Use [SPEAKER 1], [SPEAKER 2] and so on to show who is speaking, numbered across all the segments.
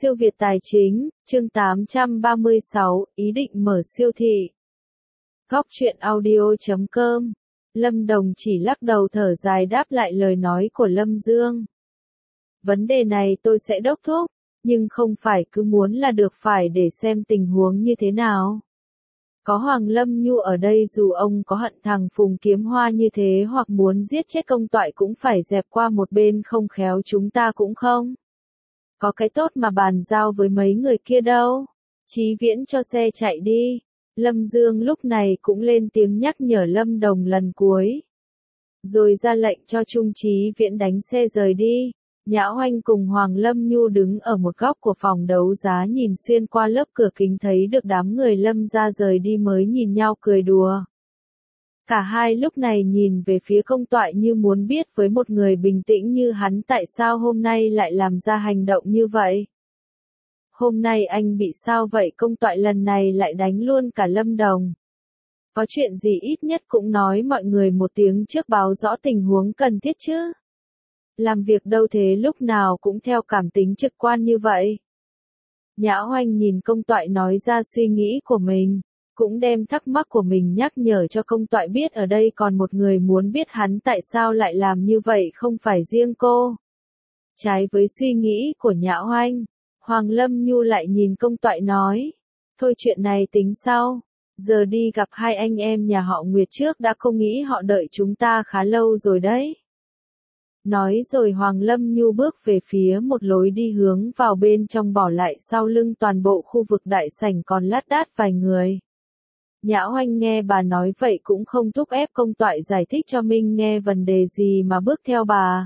[SPEAKER 1] Siêu Việt Tài Chính, chương 836, ý định mở siêu thị. Góc truyện audio.com. Lâm Đồng chỉ lắc đầu thở dài đáp lại lời nói của Lâm Dương. Vấn đề này tôi sẽ đốc thúc, nhưng không phải cứ muốn là được, phải để xem tình huống như thế nào. Có Hoàng Lâm Nhu ở đây, dù ông có hận thằng Phùng Kiếm Hoa như thế hoặc muốn giết chết Công Toại cũng phải dẹp qua một bên, không khéo chúng ta cũng không có cái tốt mà bàn giao với mấy người kia đâu. Chí Viễn cho xe chạy đi. Lâm Dương lúc này cũng lên tiếng nhắc nhở Lâm Đồng lần cuối. Rồi ra lệnh cho Trung Chí Viễn đánh xe rời đi. Nhã Oanh cùng Hoàng Lâm Nhu đứng ở một góc của phòng đấu giá, nhìn xuyên qua lớp cửa kính thấy được đám người Lâm ra rời đi mới nhìn nhau cười đùa. Cả hai lúc này nhìn về phía Công Toại như muốn biết với một người bình tĩnh như hắn tại sao hôm nay lại làm ra hành động như vậy. Hôm nay anh bị sao vậy? Công Toại lần này lại đánh luôn cả Lâm Đồng. Có chuyện gì ít nhất cũng nói mọi người một tiếng trước, báo rõ tình huống cần thiết chứ. Làm việc đâu thế lúc nào cũng theo cảm tính trực quan như vậy. Nhã Oanh nhìn Công Toại nói ra suy nghĩ của mình, cũng đem thắc mắc của mình nhắc nhở cho Công Toại biết ở đây còn một người muốn biết hắn tại sao lại làm như vậy, không phải riêng cô. Trái với suy nghĩ của Nhã Oanh, Hoàng Lâm Nhu lại nhìn Công Toại nói, thôi chuyện này tính sau, giờ đi gặp hai anh em nhà họ Nguyệt trước đã, không nghĩ họ đợi chúng ta khá lâu rồi đấy. Nói rồi Hoàng Lâm Nhu bước về phía một lối đi hướng vào bên trong, bỏ lại sau lưng toàn bộ khu vực đại sảnh còn lác đác vài người. Nhã Oanh nghe bà nói vậy cũng không thúc ép Công Toại giải thích cho mình nghe vấn đề gì mà bước theo bà.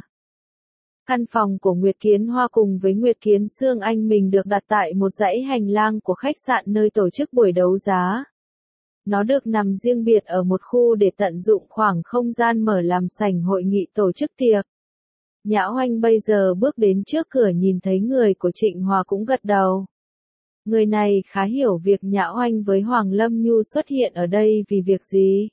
[SPEAKER 1] Căn phòng của Nguyệt Kiến Hoa cùng với Nguyệt Kiến Sương anh mình được đặt tại một dãy hành lang của khách sạn nơi tổ chức buổi đấu giá. Nó được nằm riêng biệt ở một khu để tận dụng khoảng không gian mở làm sảnh hội nghị tổ chức tiệc. Nhã Oanh bây giờ bước đến trước cửa nhìn thấy người của Trịnh Hòa cũng gật đầu. Người này khá hiểu việc Nhã Oanh với Hoàng Lâm Nhu xuất hiện ở đây vì việc gì.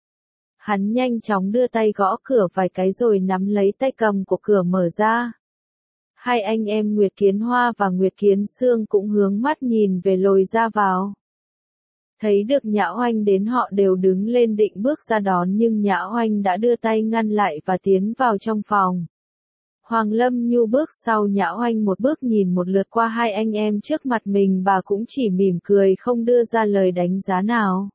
[SPEAKER 1] Hắn nhanh chóng đưa tay gõ cửa vài cái rồi nắm lấy tay cầm của cửa mở ra. Hai anh em Nguyệt Kiến Hoa và Nguyệt Kiến Sương cũng hướng mắt nhìn về lối ra vào. Thấy được Nhã Oanh đến họ đều đứng lên định bước ra đón, nhưng Nhã Oanh đã đưa tay ngăn lại và tiến vào trong phòng. Hoàng Lâm Nhu bước sau Nhã Oanh một bước, nhìn một lượt qua hai anh em trước mặt mình, bà cũng chỉ mỉm cười không đưa ra lời đánh giá nào.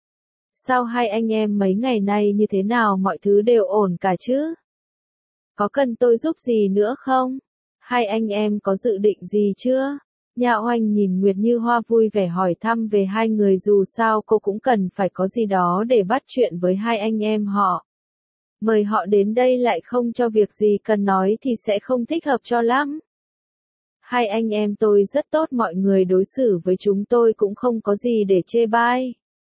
[SPEAKER 1] Sao hai anh em mấy ngày nay như thế nào, mọi thứ đều ổn cả chứ? Có cần tôi giúp gì nữa không? Hai anh em có dự định gì chưa? Nhã Oanh nhìn Nguyệt Như Hoa vui vẻ hỏi thăm về hai người, dù sao cô cũng cần phải có gì đó để bắt chuyện với hai anh em họ. Mời họ đến đây lại không cho việc gì cần nói thì sẽ không thích hợp cho lắm. Hai anh em tôi rất tốt, mọi người đối xử với chúng tôi cũng không có gì để chê bai.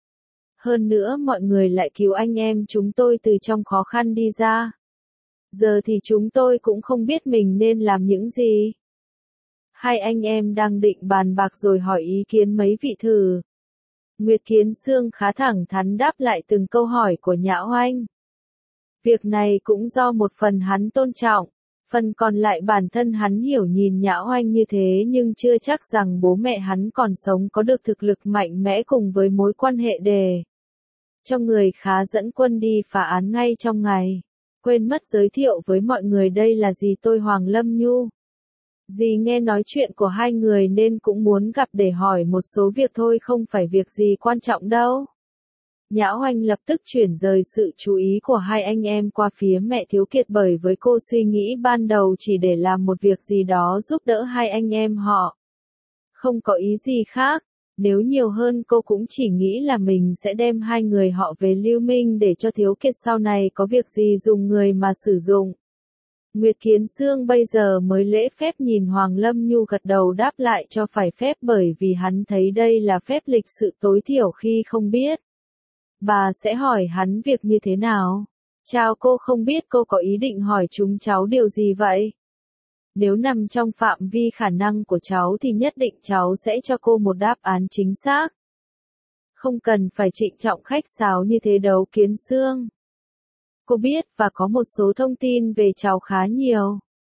[SPEAKER 1] Hơn nữa mọi người lại cứu anh em chúng tôi từ trong khó khăn đi ra. Giờ thì chúng tôi cũng không biết mình nên làm những gì. Hai anh em đang định bàn bạc rồi hỏi ý kiến mấy vị thử. Nguyệt Kiến Sương khá thẳng thắn đáp lại từng câu hỏi của Nhã Oanh. Việc này cũng do một phần hắn tôn trọng, phần còn lại bản thân hắn hiểu. Nhìn Nhã Oanh như thế nhưng chưa chắc rằng bố mẹ hắn còn sống có được thực lực mạnh mẽ cùng với mối quan hệ để cho người khá dẫn quân đi phá án ngay trong ngày. Quên mất giới thiệu với mọi người, đây là dì tôi Hoàng Lâm Nhu. Dì nghe nói chuyện của hai người nên cũng muốn gặp để hỏi một số việc thôi, không phải việc gì quan trọng đâu. Nhã Oanh lập tức chuyển rời sự chú ý của hai anh em qua phía mẹ Thiếu Kiệt, bởi với cô suy nghĩ ban đầu chỉ để làm một việc gì đó giúp đỡ hai anh em họ. Không có ý gì khác, nếu nhiều hơn cô cũng chỉ nghĩ là mình sẽ đem hai người họ về Lưu Minh để cho Thiếu Kiệt sau này có việc gì dùng người mà sử dụng. Nguyệt Kiến Sương bây giờ mới lễ phép nhìn Hoàng Lâm Nhu gật đầu đáp lại cho phải phép, bởi vì hắn thấy đây là phép lịch sự tối thiểu khi không biết. Bà sẽ hỏi hắn việc như thế nào? Chào cô, không biết cô có ý định hỏi chúng cháu điều gì vậy? Nếu nằm trong phạm vi khả năng của cháu thì nhất định cháu sẽ cho cô một đáp án chính xác. Không cần phải trịnh trọng khách sáo như thế đâu Kiến Sương. Cô biết và có một số thông tin về cháu khá nhiều.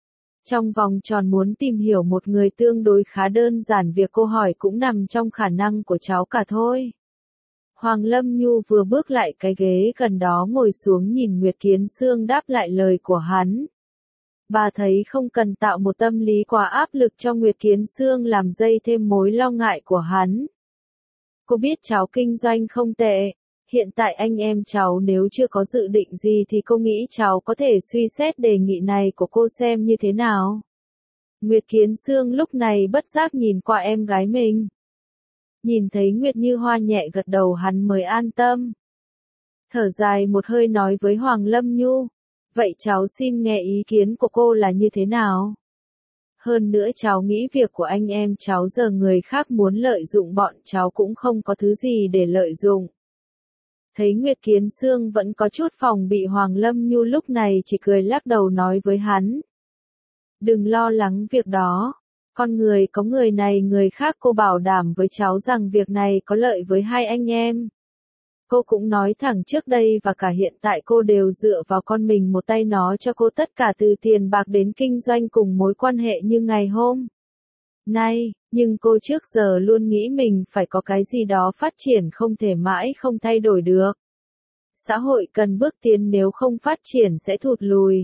[SPEAKER 1] Trong vòng tròn muốn tìm hiểu một người tương đối khá đơn giản, việc cô hỏi cũng nằm trong khả năng của cháu cả thôi. Hoàng Lâm Nhu vừa bước lại cái ghế gần đó ngồi xuống nhìn Nguyệt Kiến Sương đáp lại lời của hắn. Bà thấy không cần tạo một tâm lý quá áp lực cho Nguyệt Kiến Sương làm dây thêm mối lo ngại của hắn. Cô biết cháu kinh doanh không tệ. Hiện tại anh em cháu nếu chưa có dự định gì thì cô nghĩ cháu có thể suy xét đề nghị này của cô xem như thế nào. Nguyệt Kiến Sương lúc này bất giác nhìn qua em gái mình. Nhìn thấy Nguyệt Như Hoa nhẹ gật đầu hắn mới an tâm. Thở dài một hơi nói với Hoàng Lâm Nhu. Vậy cháu xin nghe ý kiến của cô là như thế nào? Hơn nữa cháu nghĩ việc của anh em cháu giờ người khác muốn lợi dụng bọn cháu cũng không có thứ gì để lợi dụng. Thấy Nguyệt Kiến Sương vẫn có chút phòng bị, Hoàng Lâm Nhu lúc này chỉ cười lắc đầu nói với hắn. Đừng lo lắng việc đó. Con người có người này người khác, cô bảo đảm với cháu rằng việc này có lợi với hai anh em. Cô cũng nói thẳng trước đây và cả hiện tại cô đều dựa vào con mình một tay, nó cho cô tất cả từ tiền bạc đến kinh doanh cùng mối quan hệ như ngày hôm nay, nhưng cô trước giờ luôn nghĩ mình phải có cái gì đó phát triển, không thể mãi không thay đổi được. Xã hội cần bước tiến, nếu không phát triển sẽ thụt lùi.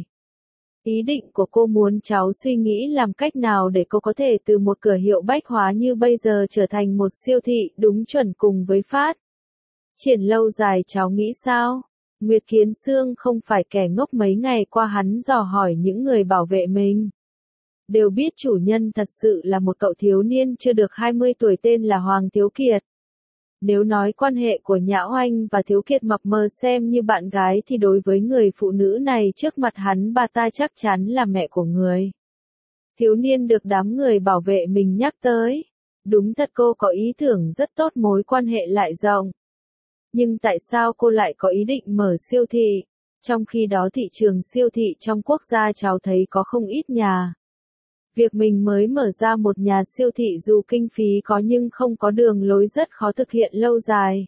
[SPEAKER 1] Ý định của cô muốn cháu suy nghĩ làm cách nào để cô có thể từ một cửa hiệu bách hóa như bây giờ trở thành một siêu thị đúng chuẩn cùng với phát triển lâu dài, cháu nghĩ sao? Nguyệt Kiến Sương không phải kẻ ngốc, mấy ngày qua hắn dò hỏi những người bảo vệ mình. Đều biết chủ nhân thật sự là một cậu thiếu niên chưa được 20 tuổi tên là Hoàng Thiếu Kiệt. Nếu nói quan hệ của Nhã Oanh và Thiếu Kiệt mập mờ xem như bạn gái thì đối với người phụ nữ này trước mặt hắn, bà ta chắc chắn là mẹ của người thiếu niên được đám người bảo vệ mình nhắc tới. Đúng thật cô có ý tưởng rất tốt, mối quan hệ lại rộng. Nhưng tại sao cô lại có ý định mở siêu thị? Trong khi đó thị trường siêu thị trong quốc gia cháu thấy có không ít nhà. Việc mình mới mở ra một nhà siêu thị dù kinh phí có nhưng không có đường lối rất khó thực hiện lâu dài.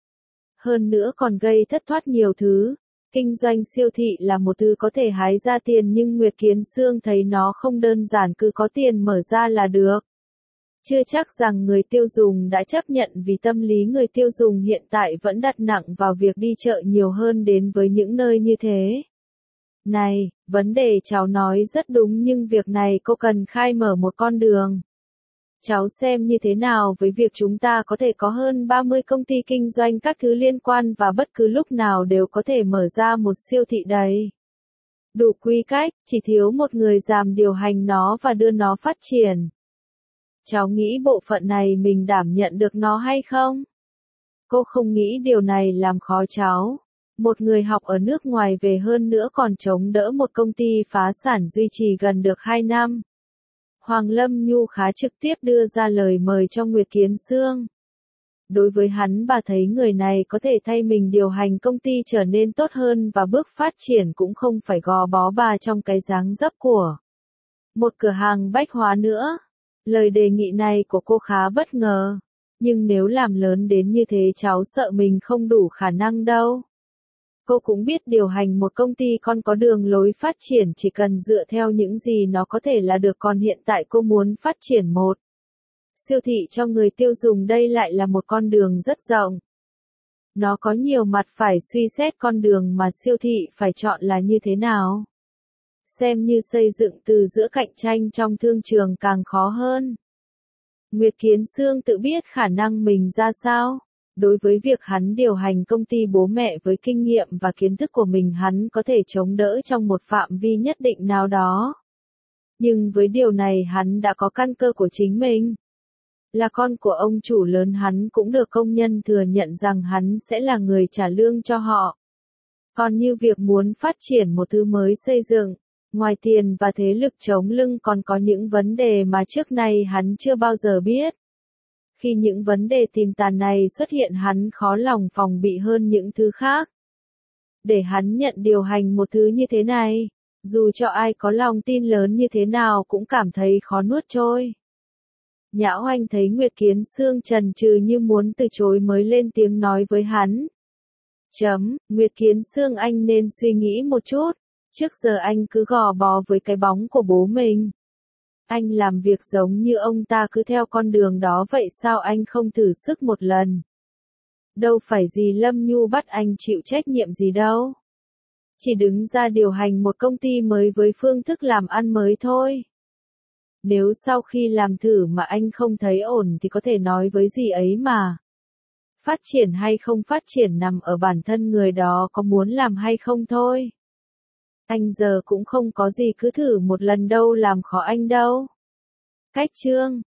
[SPEAKER 1] Hơn nữa còn gây thất thoát nhiều thứ. Kinh doanh siêu thị là một thứ có thể hái ra tiền, nhưng Nguyệt Kiến Sương thấy nó không đơn giản cứ có tiền mở ra là được. Chưa chắc rằng người tiêu dùng đã chấp nhận, vì tâm lý người tiêu dùng hiện tại vẫn đặt nặng vào việc đi chợ nhiều hơn đến với những nơi như thế. Này, vấn đề cháu nói rất đúng, nhưng việc này cô cần khai mở một con đường. Cháu xem như thế nào với việc chúng ta có thể có hơn 30 công ty kinh doanh các thứ liên quan và bất cứ lúc nào đều có thể mở ra một siêu thị đấy. Đủ quy cách, chỉ thiếu một người giám điều hành nó và đưa nó phát triển. Cháu nghĩ bộ phận này mình đảm nhận được nó hay không? Cô không nghĩ điều này làm khó cháu. Một người học ở nước ngoài về, hơn nữa còn chống đỡ một công ty phá sản duy trì gần được 2 năm. Hoàng Lâm Nhu khá trực tiếp đưa ra lời mời cho Nguyệt Kiến Sương. Đối với hắn, bà thấy người này có thể thay mình điều hành công ty trở nên tốt hơn và bước phát triển cũng không phải gò bó bà trong cái dáng dấp của một cửa hàng bách hóa nữa. Lời đề nghị này của cô khá bất ngờ. Nhưng nếu làm lớn đến như thế cháu sợ mình không đủ khả năng đâu. Cô cũng biết điều hành một công ty con có đường lối phát triển chỉ cần dựa theo những gì nó có thể là được, còn hiện tại cô muốn phát triển một siêu thị cho người tiêu dùng, đây lại là một con đường rất rộng. Nó có nhiều mặt phải suy xét, con đường mà siêu thị phải chọn là như thế nào. Xem như xây dựng từ giữa cạnh tranh trong thương trường càng khó hơn. Nguyệt Kiến Sương tự biết khả năng mình ra sao. Đối với việc hắn điều hành công ty bố mẹ, với kinh nghiệm và kiến thức của mình hắn có thể chống đỡ trong một phạm vi nhất định nào đó. Nhưng với điều này hắn đã có căn cơ của chính mình. Là con của ông chủ lớn, hắn cũng được công nhân thừa nhận rằng hắn sẽ là người trả lương cho họ. Còn như việc muốn phát triển một thứ mới xây dựng, ngoài tiền và thế lực chống lưng còn có những vấn đề mà trước nay hắn chưa bao giờ biết. Khi những vấn đề tiềm tàng này xuất hiện, hắn khó lòng phòng bị hơn những thứ khác. Để hắn nhận điều hành một thứ như thế này, dù cho ai có lòng tin lớn như thế nào cũng cảm thấy khó nuốt trôi. Nhã Oanh thấy Nguyệt Kiến Sương chần chừ như muốn từ chối mới lên tiếng nói với hắn. Nguyệt Kiến Sương, anh nên suy nghĩ một chút. Trước giờ anh cứ gò bó với cái bóng của bố mình. Anh làm việc giống như ông ta cứ theo con đường đó vậy sao anh không thử sức một lần? Đâu phải gì Lâm Nhu bắt anh chịu trách nhiệm gì đâu. Chỉ đứng ra điều hành một công ty mới với phương thức làm ăn mới thôi. Nếu sau khi làm thử mà anh không thấy ổn thì có thể nói với dì ấy mà. Phát triển hay không phát triển nằm ở bản thân người đó có muốn làm hay không thôi. Anh giờ cũng không có gì cứ thử một lần đâu làm khó anh đâu. Cách chương